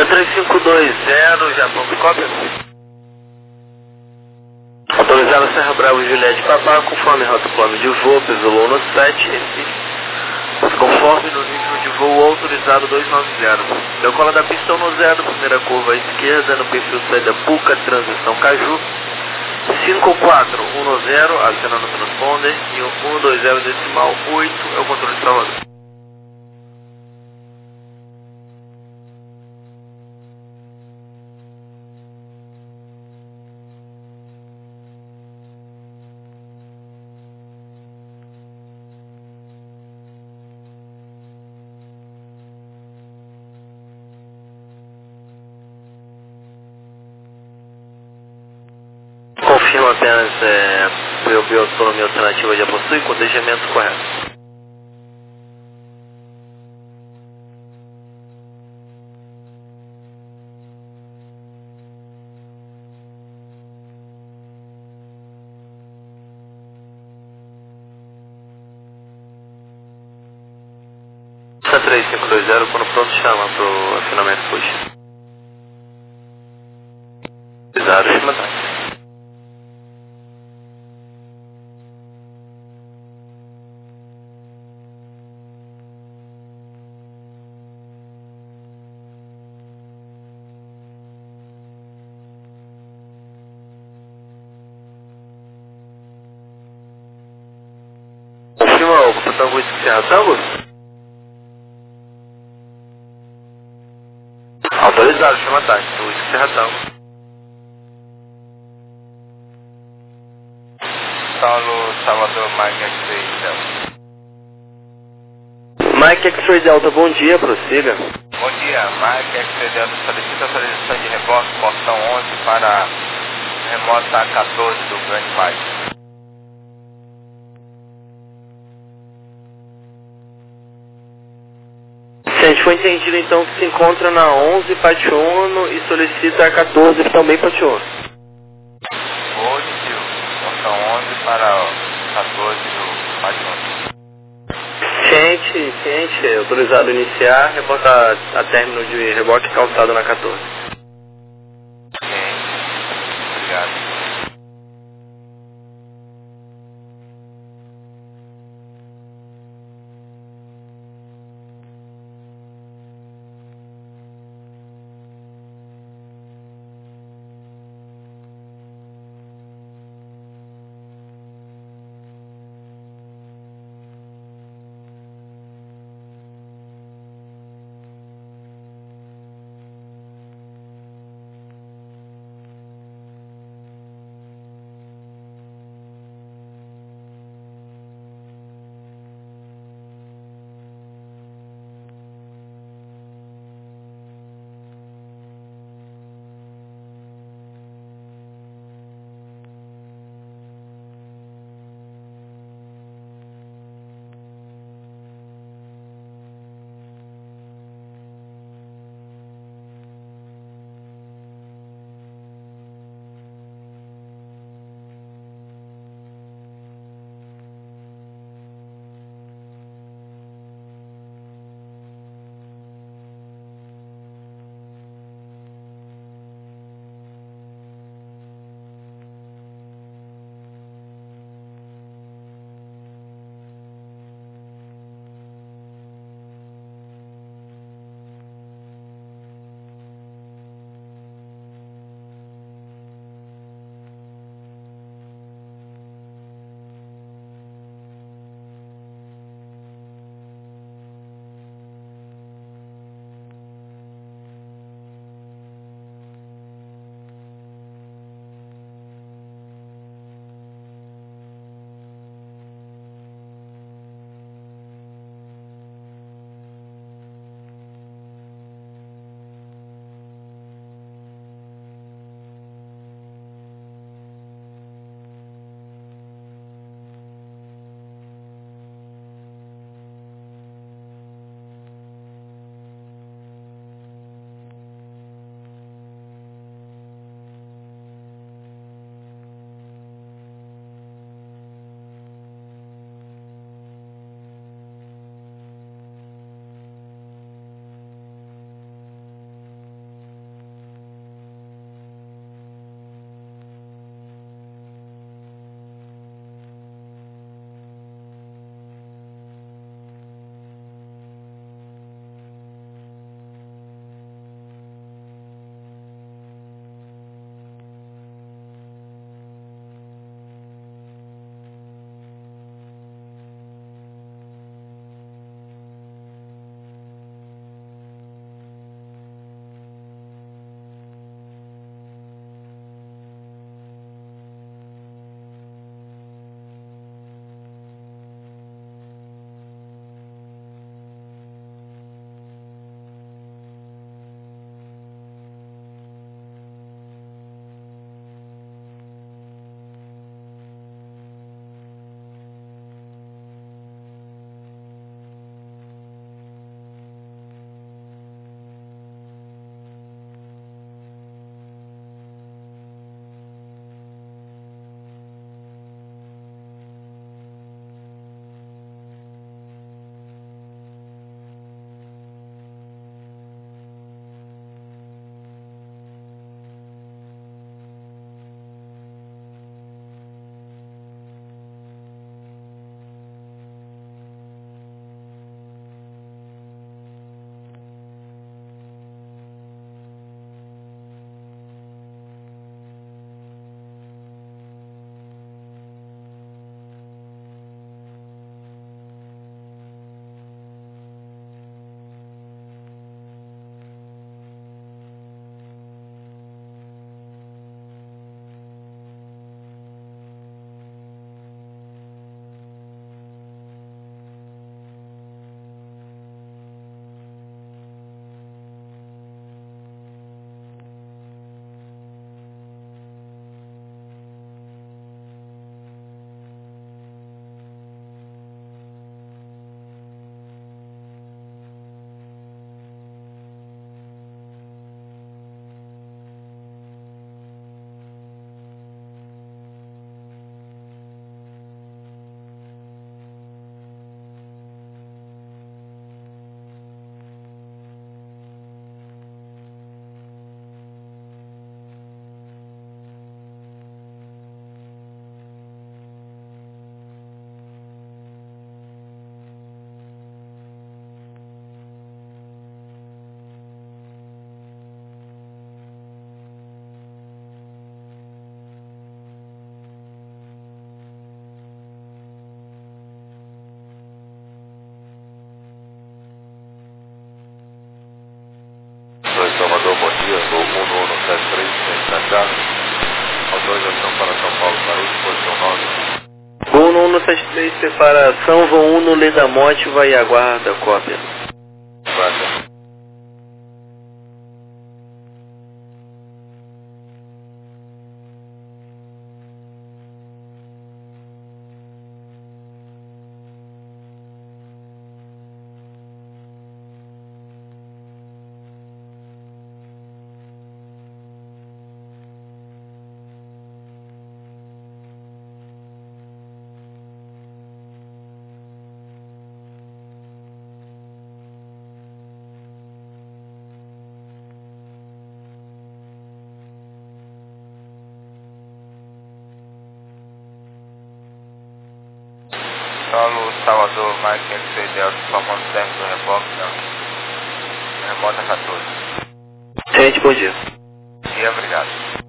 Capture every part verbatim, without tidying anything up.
três cinco dois zero, Japão, cópia. Autorizado Serra Bravo, Juliette Babá, conforme rota plano de voo, peso no sete, Recife. Conforme no nível de voo autorizado duzentos e noventa. Deu cola da pistão no zero, primeira curva à esquerda, no perfil saída Puca, transição Caju. cinco quatro um zero, acionando o transponder, e o cento e vinte decimal oito é o controle de Salvador. Confirma apenas é, bioautonomia alternativa já possui, codejamento correto. três cinco dois zero, quando pronto chama para o afinamento push. Zero, chama tá. Confirma o botão Whisky Serra Tango? Autorizado, chama táxi, Whisky Serra Tango. Saulo, Salvador, Mike X-Ray Delta. Mike X-Ray Delta, bom dia, prossiga. Bom dia, Mike X-Ray Delta solicita autorização de reboque, portão onze para remota quatorze do Grand Mike. Se a gente foi entendido então que se encontra na onze Pationo e solicita a quatorze também Pationo. Positivo, portão onze para quatorze do Pationo. Ciente, ciente, autorizado a iniciar, reporta a término de reboque calçado na quatorze. Ok, obrigado. sete três, separação, vão um no Ledamote, vai e aguarda, cópia. Guarda. Solo Salvador, Mike X Ray Delta, formando término do reboque, não. Remota quatorze. Gente, bom dia. E obrigado.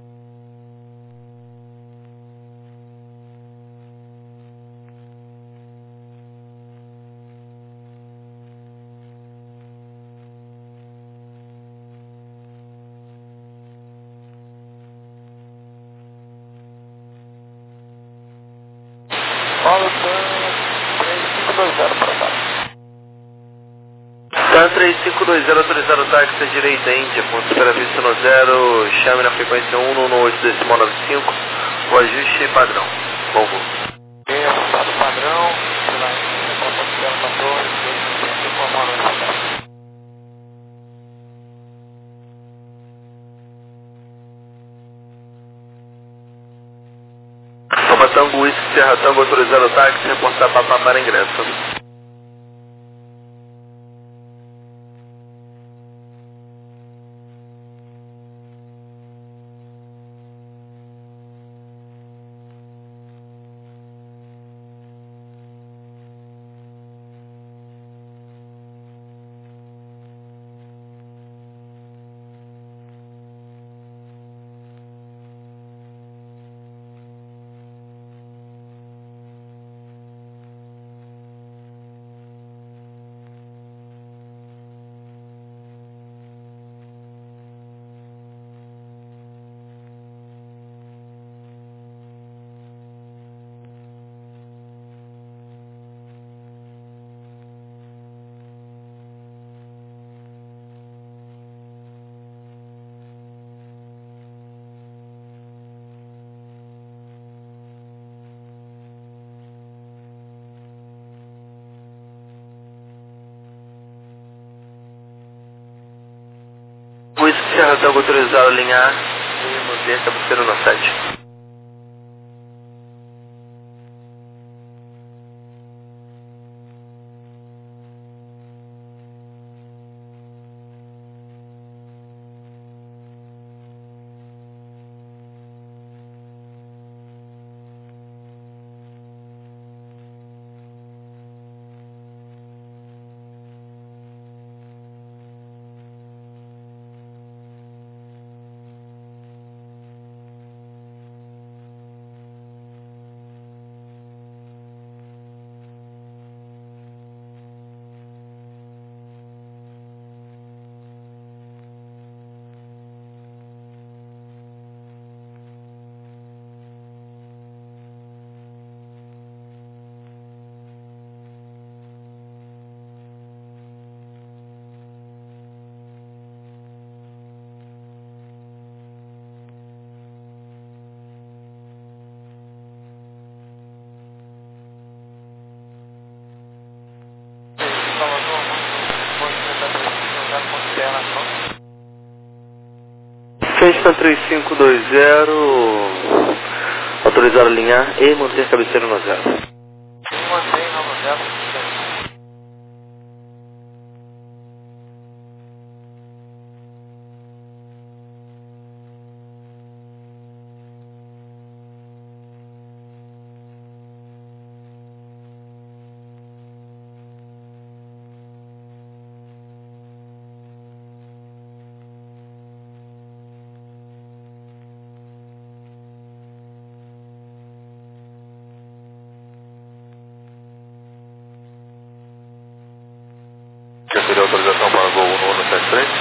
Paulo três cinco dois zero para baixo. Tan três cinco dois zero, autorizado o táxi à direita, Índia, ponto superavista no zero, chame na frequência um um oito decimal nove cinco, o ajuste padrão. Bom voo. E ajustado padrão, pela Índia, compartilhando para torre, dois informando o padrão. Toma Tango Whisky, Serra Tango, autorizado o táxi, reportar Papá para ingresso. Whisky, Serra Tango, autorizado linha A e manter cabeceira no sete. Tan três cinco dois zero, autorizado a linhar e manter cabeceira no zero. Mantém no zero. Quer pedir autorização para voo no ano sete três?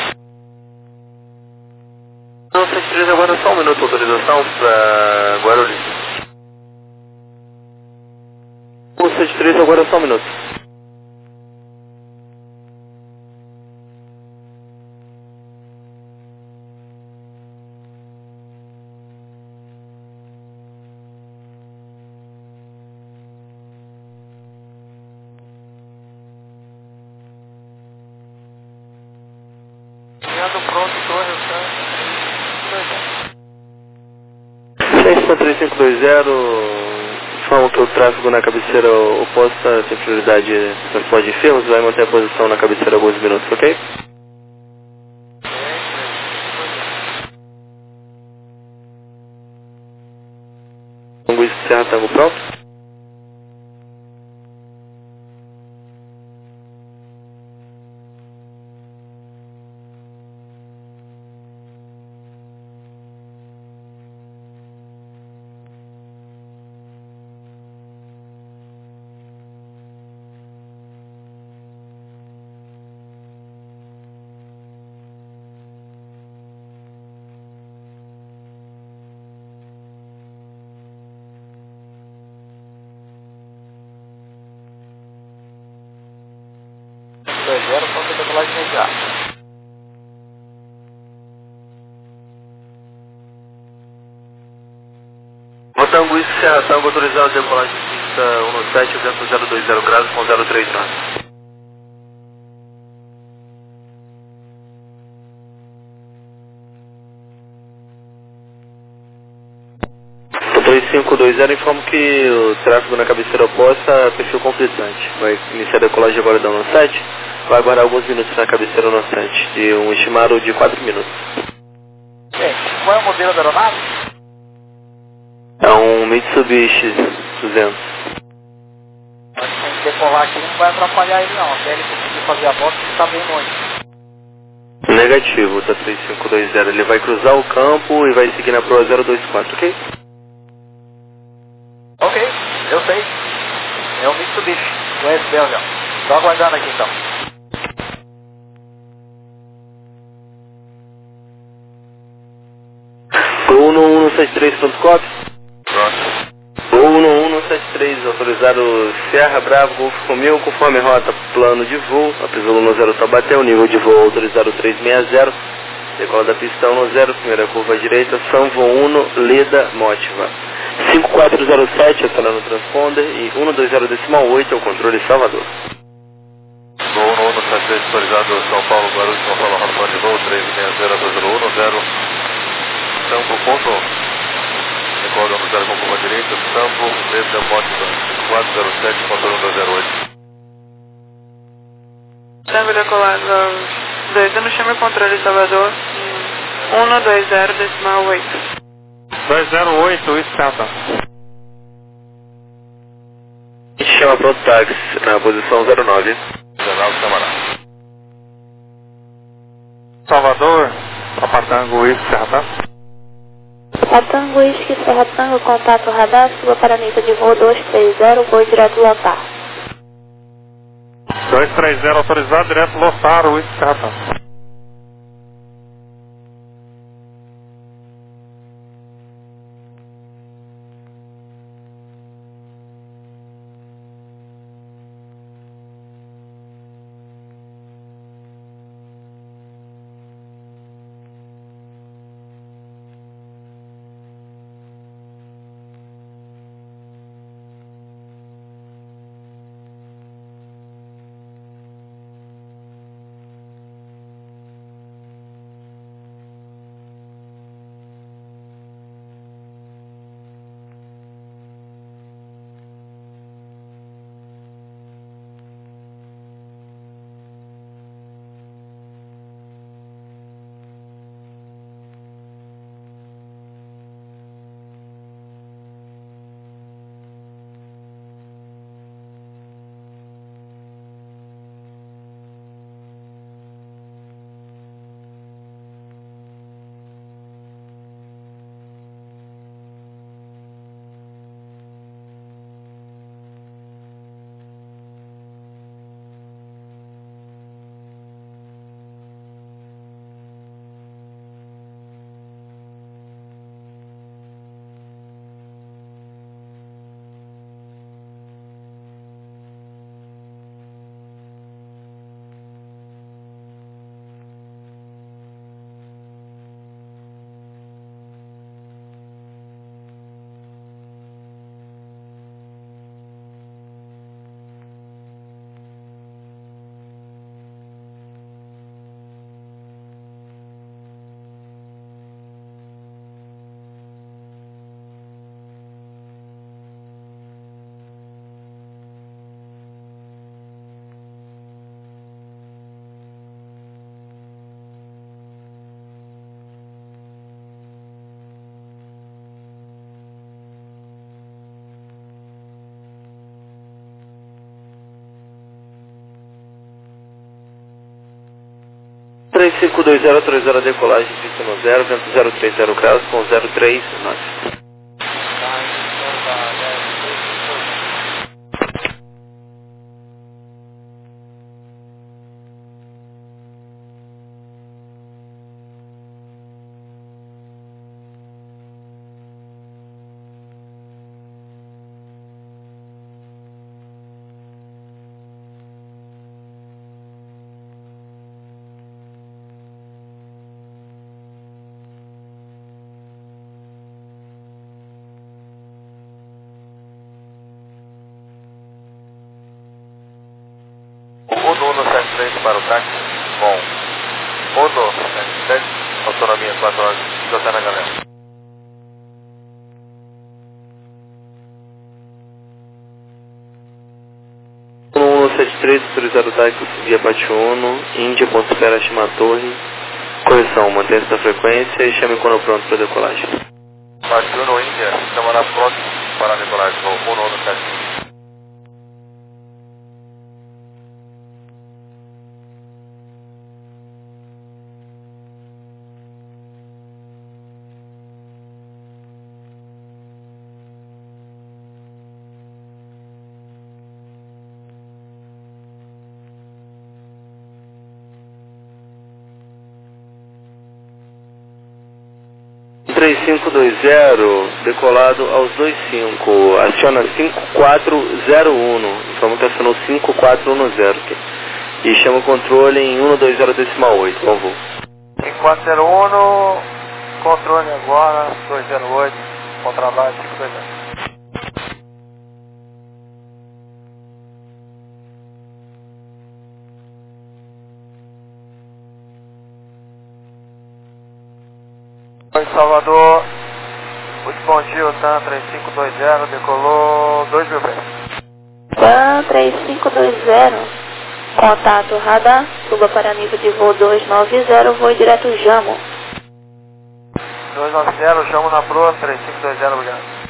Não, sete três agora só um minuto, autorização para Guarulhos. sete três, agora só um minuto. Chegando pronto, torre, seis três cinco dois zero, informa que o tráfego na cabeceira oposta tem prioridade no transporte de firmas, vai manter a posição na cabeceira alguns minutos, ok? Tango Serra Tango pronto? dois zero, pronto, decolagem imediata. Tango Serra Tango autorizado decolagem de pista um sete, vento zero dois zero graus com zero três nove. três cinco dois zero, informo que o tráfego na cabeceira oposta perfil conflitante. Vai iniciar a decolagem agora da um sete, vai aguardar alguns minutos na cabeceira norte, de um estimado de quatro minutos. Gente, qual é o modelo da aeronave? É um Mitsubishi duzentos. A gente tem que decolar aqui, não vai atrapalhar ele não, até ele conseguir fazer a volta, ele está bem longe. Negativo, tá três cinco dois zero. Ele vai cruzar o campo e vai seguir na proa zero dois quatro, ok? Ok, eu sei. É o Mitsubishi. Conheço bem o avião. Estou aguardando aqui então. Gol no um sete três, pronto, copy? Pronto. Gol no um sete três, autorizado Serra Bravo, Golf Romeo, conforme rota, plano de voo, a previsão no zero Tabaté, o nível de voo autorizado três seis zero, decola da pista um zero, primeira curva à direita, Sanvo Uno, Leda, Motiva. cinco quatro zero sete, acionando o transponder, e um dois zero decimal oito é o controle Salvador. Gol no um sete três, autorizado São Paulo, Guarulhos, São Paulo, rota plano de voo, três seis zero, zero um zero, Sampo, ponto. Decola no zero com curva à direita, Sampo, Leda, Motiva, cinco quatro zero sete, controle um dois zero oito. Tango decolado dois, eu não chamo o controle Salvador, um dois zero decimal oito. dois zero oito, escada. Chama pronto táxi na posição zero nove. zero nove, camarada. Salvador, Papatango, Whisky, Serra Tango. Papatango, Whisky, Serra Tango, contato radar, suba para a meta de voo dois três zero, voo direto lotar. dois três zero, autorizado, direto lotar, Whisky, Serra Tango. três cinco dois zero, autorizado a decolagem de pista no zero, vento zero três zero graus com zero três nove. Uno uno sete três para o táxi, com Uno sete sete, autonomia quatro horas, já na galera. um um sete três, autorizado táxi, via Pátio Uno, Índia, ponto espera, Chima Torre. Correção, mantenha essa frequência e chame quando pronto para decolagem. Pátio Uno, Índia, estamos na próxima para a decolagem, com Uno uno sete. três cinco dois zero, decolado aos dois cinco, aciona cinco quatro zero um, informa que acionou cinco quatro um zero aqui. E chama o controle em um dois zero decimal oito, por favor. cinco quatro zero um, controle agora, dois zero oito, contrabaixo cinco dois zero. Em Salvador, muito bom dia, o TAM três cinco dois zero, decolou dois mil pés. TAM três cinco dois zero, contato radar, suba para nível de voo dois nove zero, voo direto Jamo. dois nove zero, Jamo na proa, três cinco dois zero, obrigado.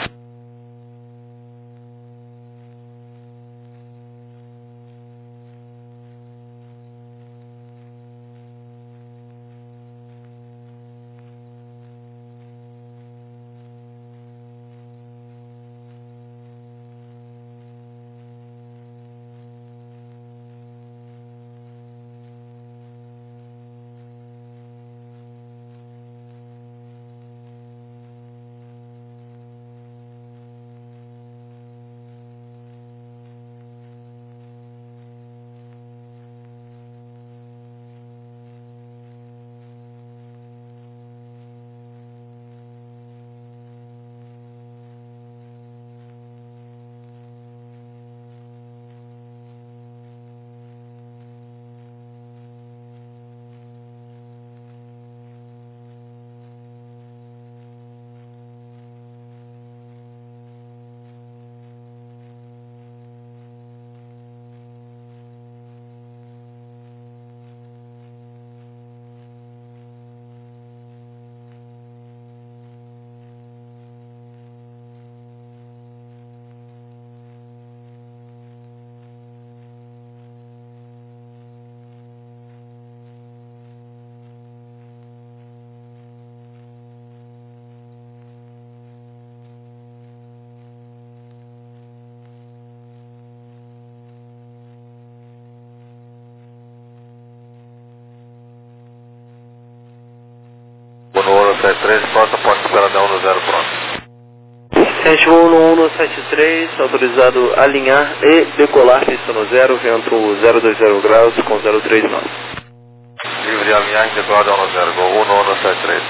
Uno uno sete três, pronto, pode esperar dar um zero pronto. Sete um um sete três, autorizado a alinhar e decolar pista no zero, vento zero dois zero graus com zero três nove. Livre de alinhar e decolar dar um zero, gol Uno uno sete três.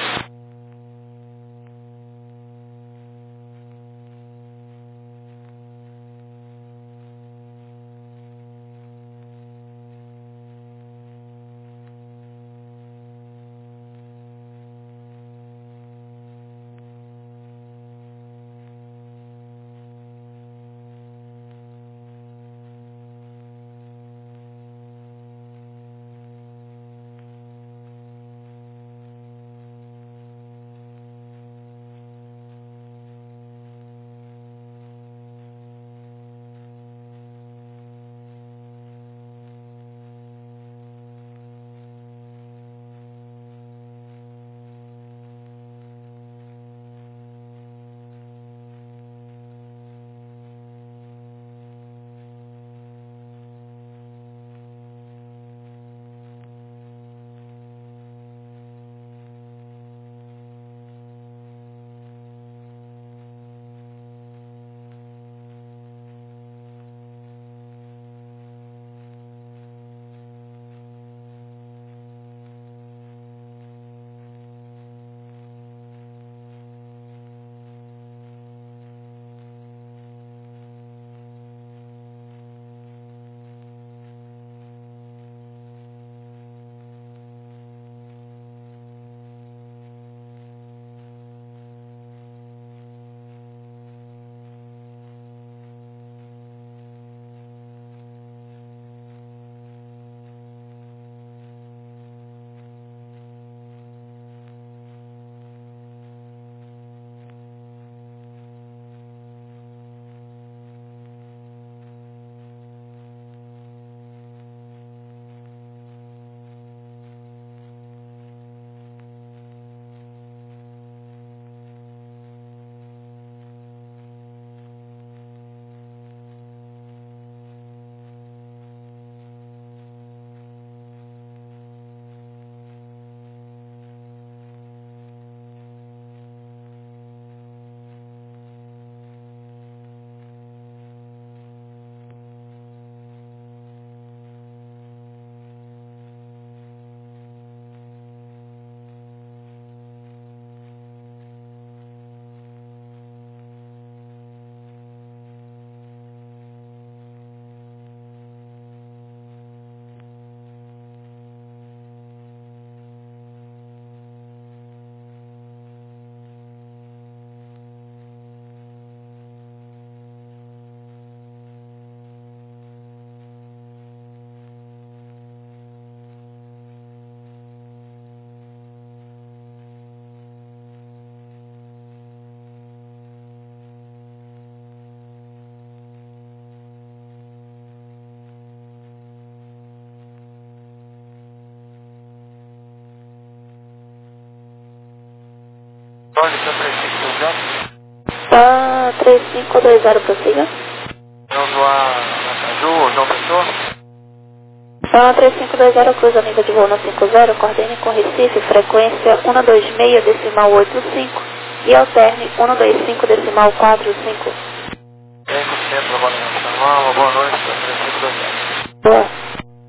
Pode ser três cinco dois zero? Pan três cinco dois zero, prossiga. Vamos lá, Aracaju, João Pessoa. Pan três cinco dois zero, cruza nível de voo no cinco zero, coordene com Recife, frequência cento e vinte e seis decimal oitenta e cinco e alterne cento e vinte e cinco decimal quarenta e cinco. cem por cento trabalhando nacional, boa noite, três cinco dois zero. Boa.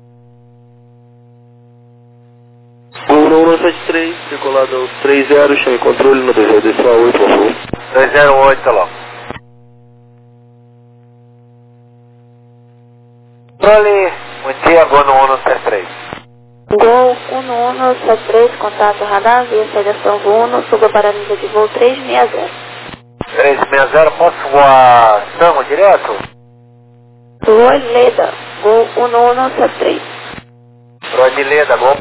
um um sete três, circulado aos três zero, chame controle no dois zero decimal oito, por favor. dois zero oito, tá lá. Controle, bom dia, Gol no um um sete três. Gol um um sete três, contato radar, via seleção voo um, suba para nível de voo trezentos e sessenta. trezentos e sessenta, posso voar Tango direto? Rua Leda, Gol um um sete três. Rua de Leda, Gol.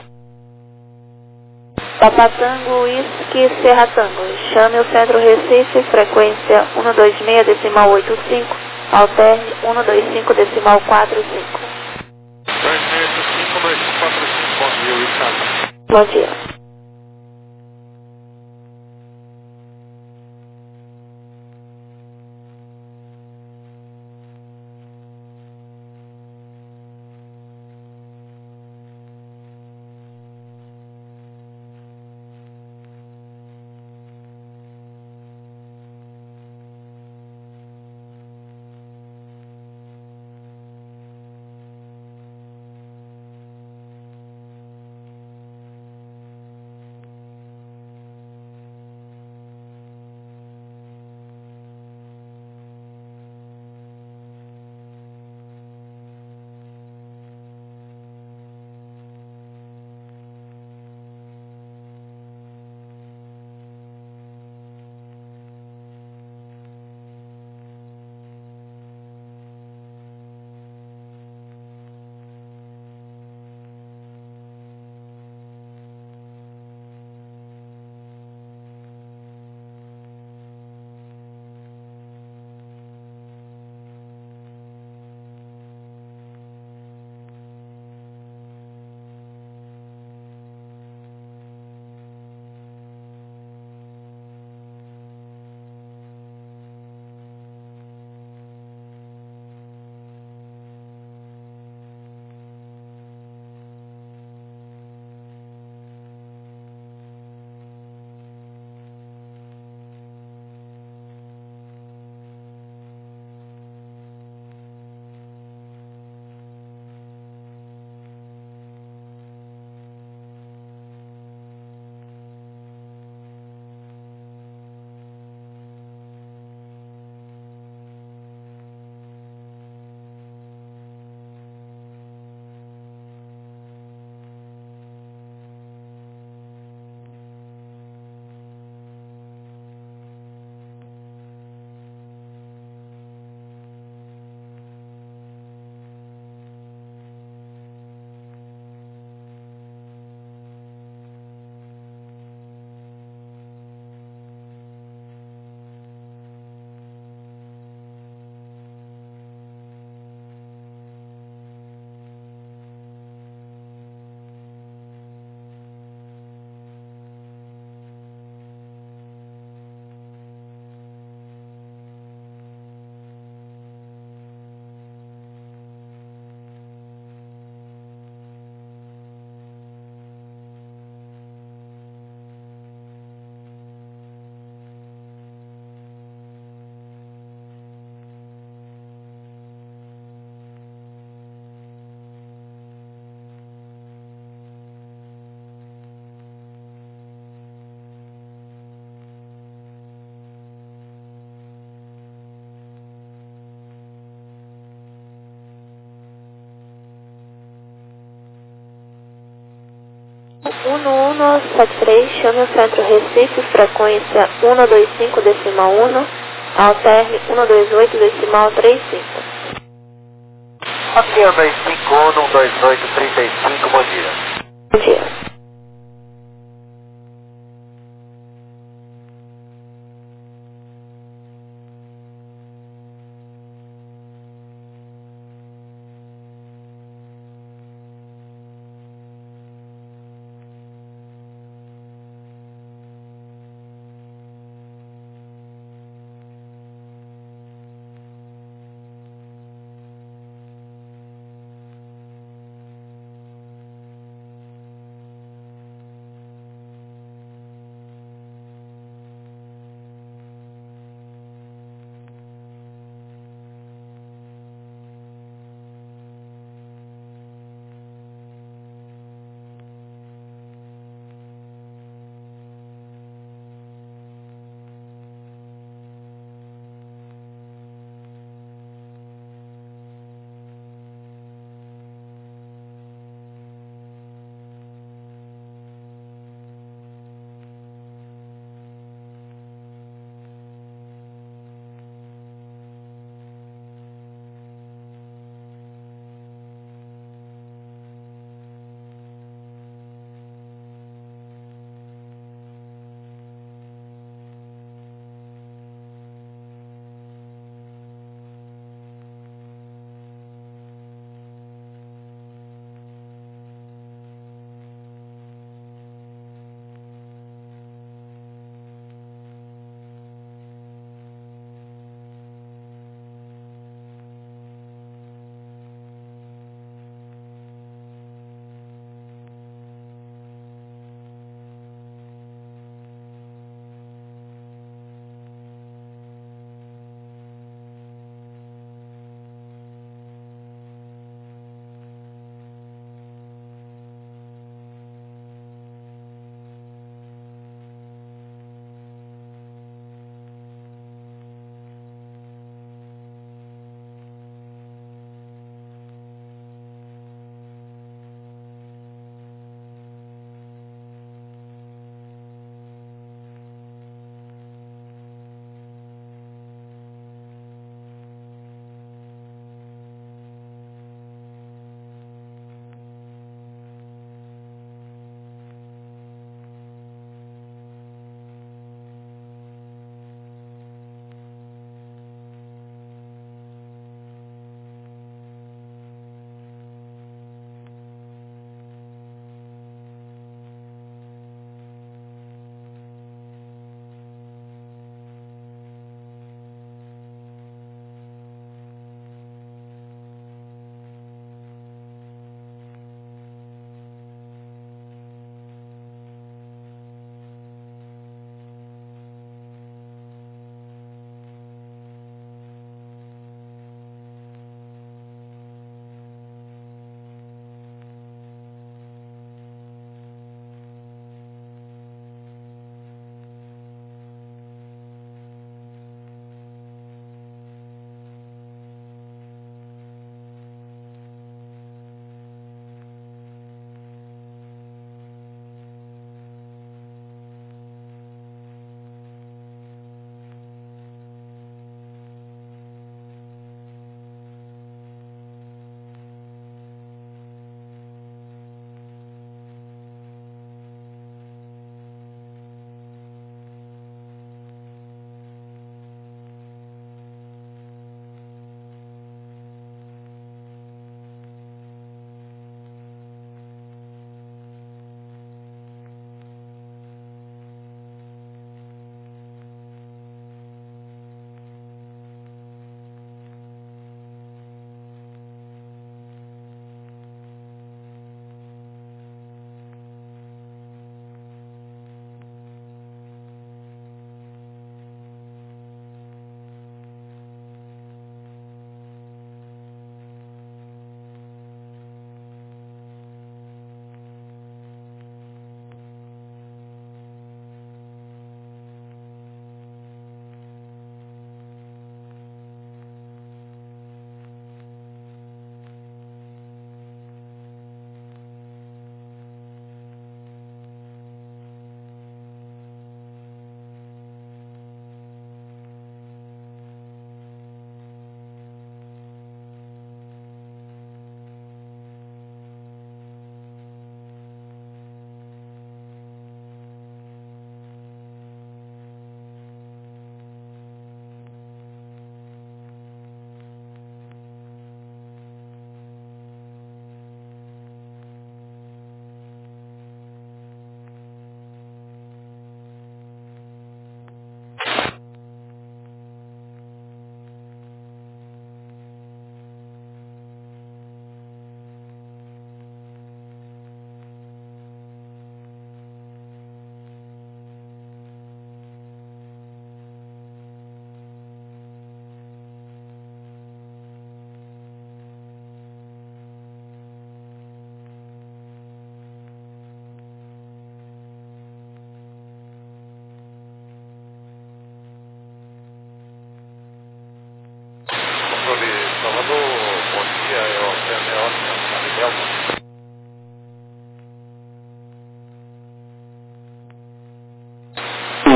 Papatango, Whisky, Serra Tango. Chame o centro Recife, frequência cento e vinte e seis decimal oitenta e cinco, alterne cento e vinte e cinco decimal quarenta e cinco. dois seis cinco dois quatro cinco, bom dia, Ricardo. Bom dia. um um sete três, chame o centro Recife, frequência cento e vinte e cinco decimal um, alterne cento e vinte e oito decimal trinta e cinco. Aqui é dois cinco um, um dois oito, trinta e cinco, bom dia. Bom dia.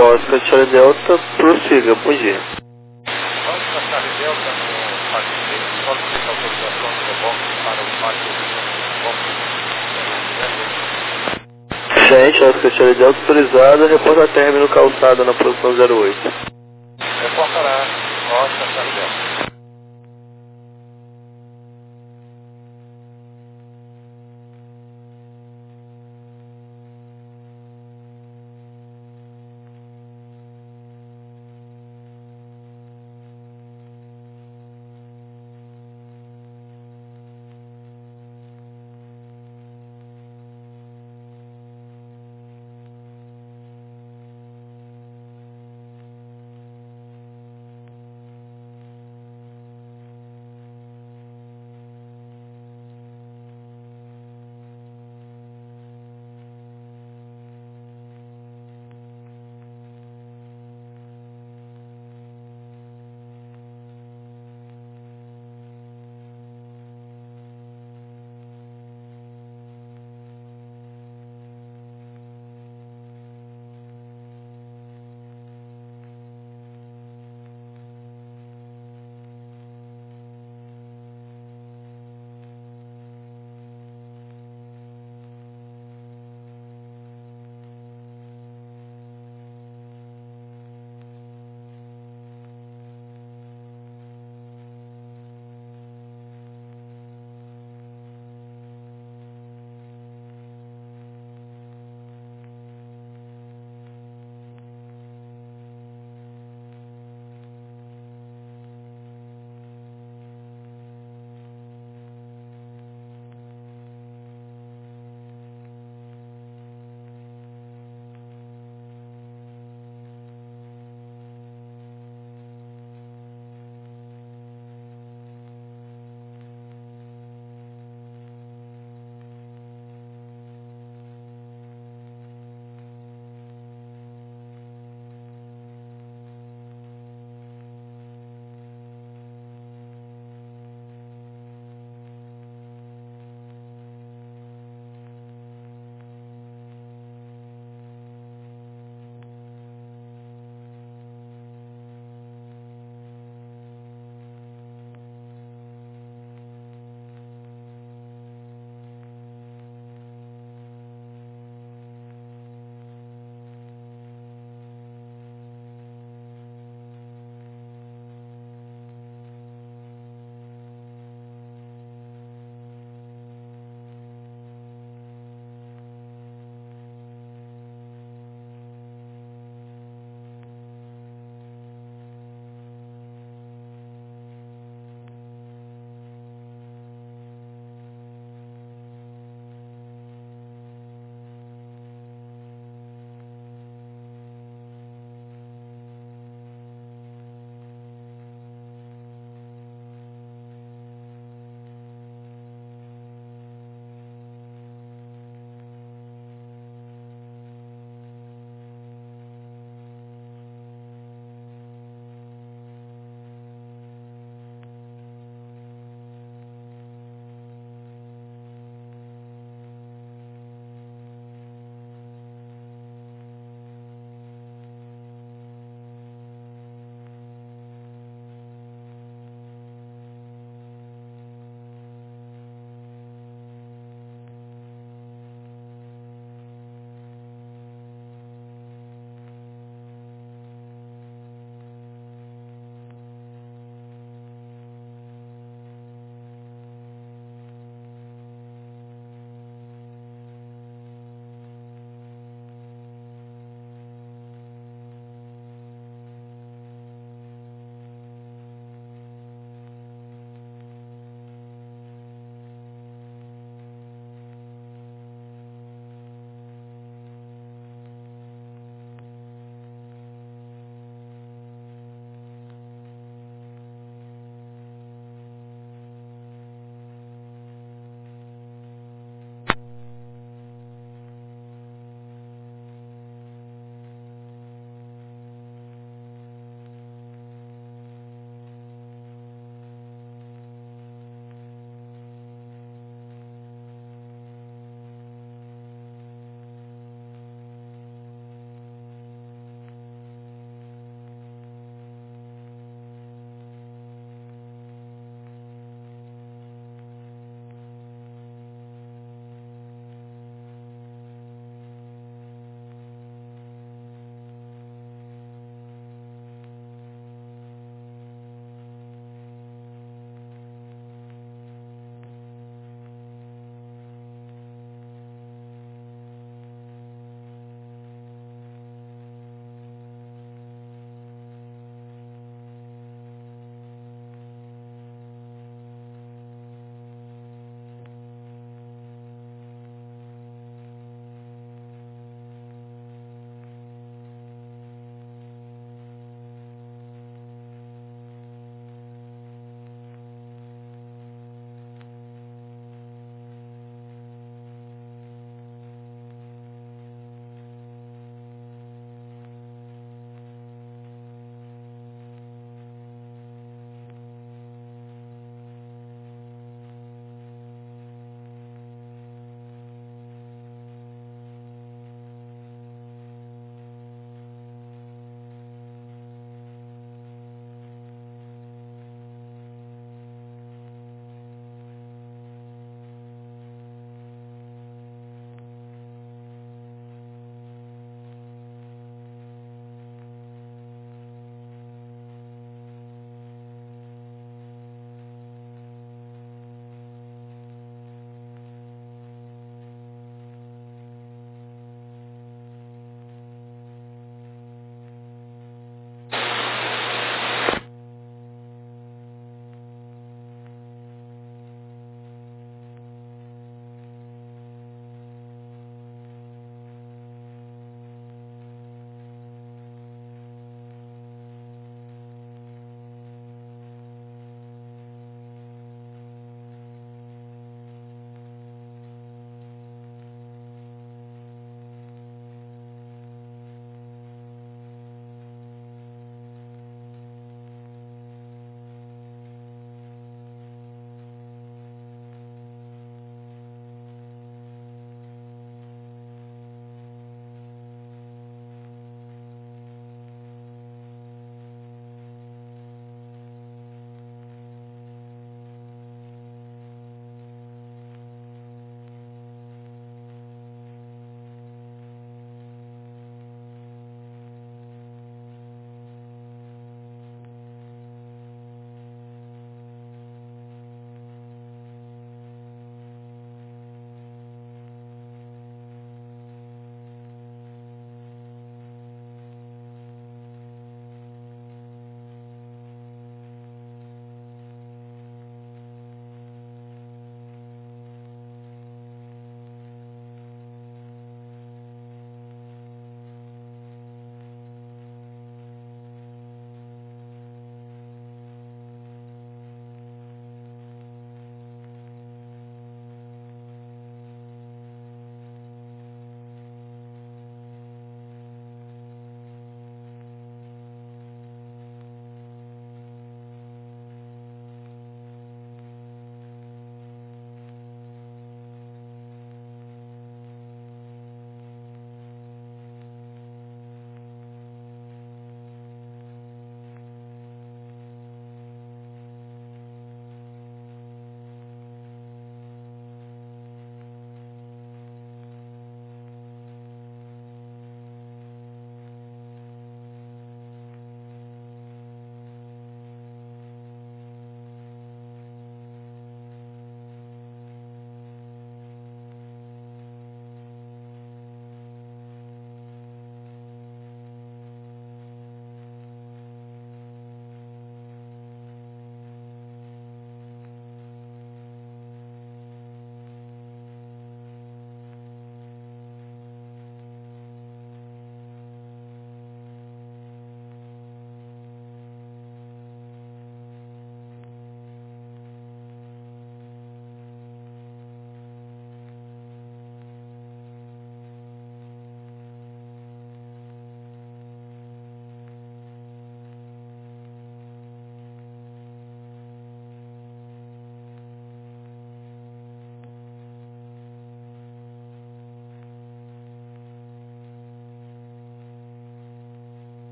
Oscar Charlie Delta, prossiga, bom dia. Oscar Charlie Delta no Parque seis, solicita autorização de reboque para o Parque seis. Gente, Oscar Charlie Delta autorizada, reporta término calçada na posição zero oito. Reportará Oscar Charlie Delta.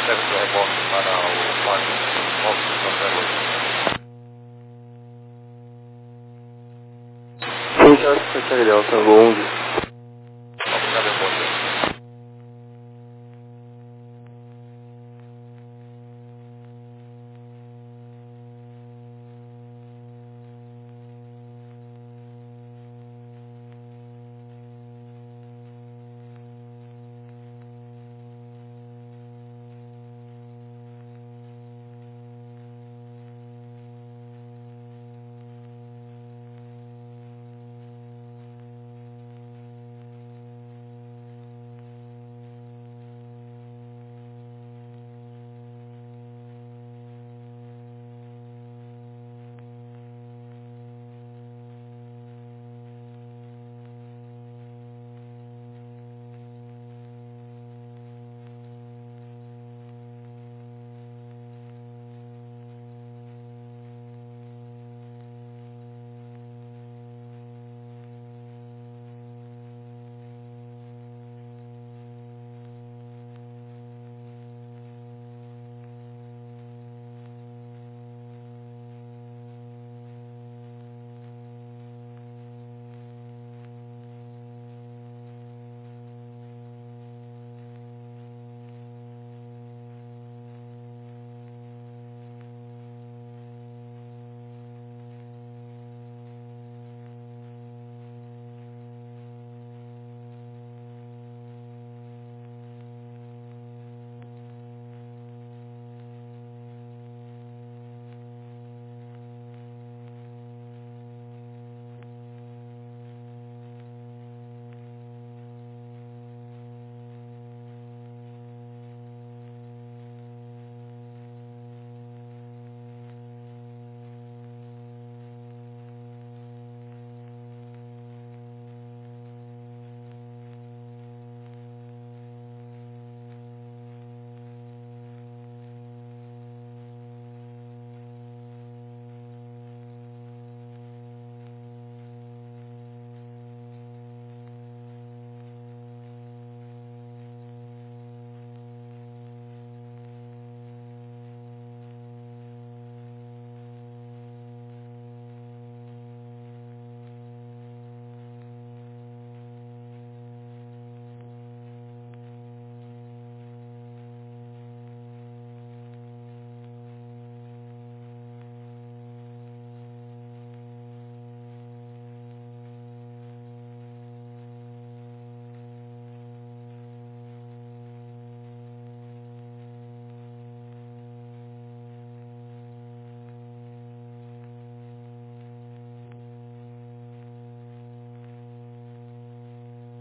Segue seu reporte para o quatro nove cinco zero oito. Sim, já, Secretaria, Tango onze.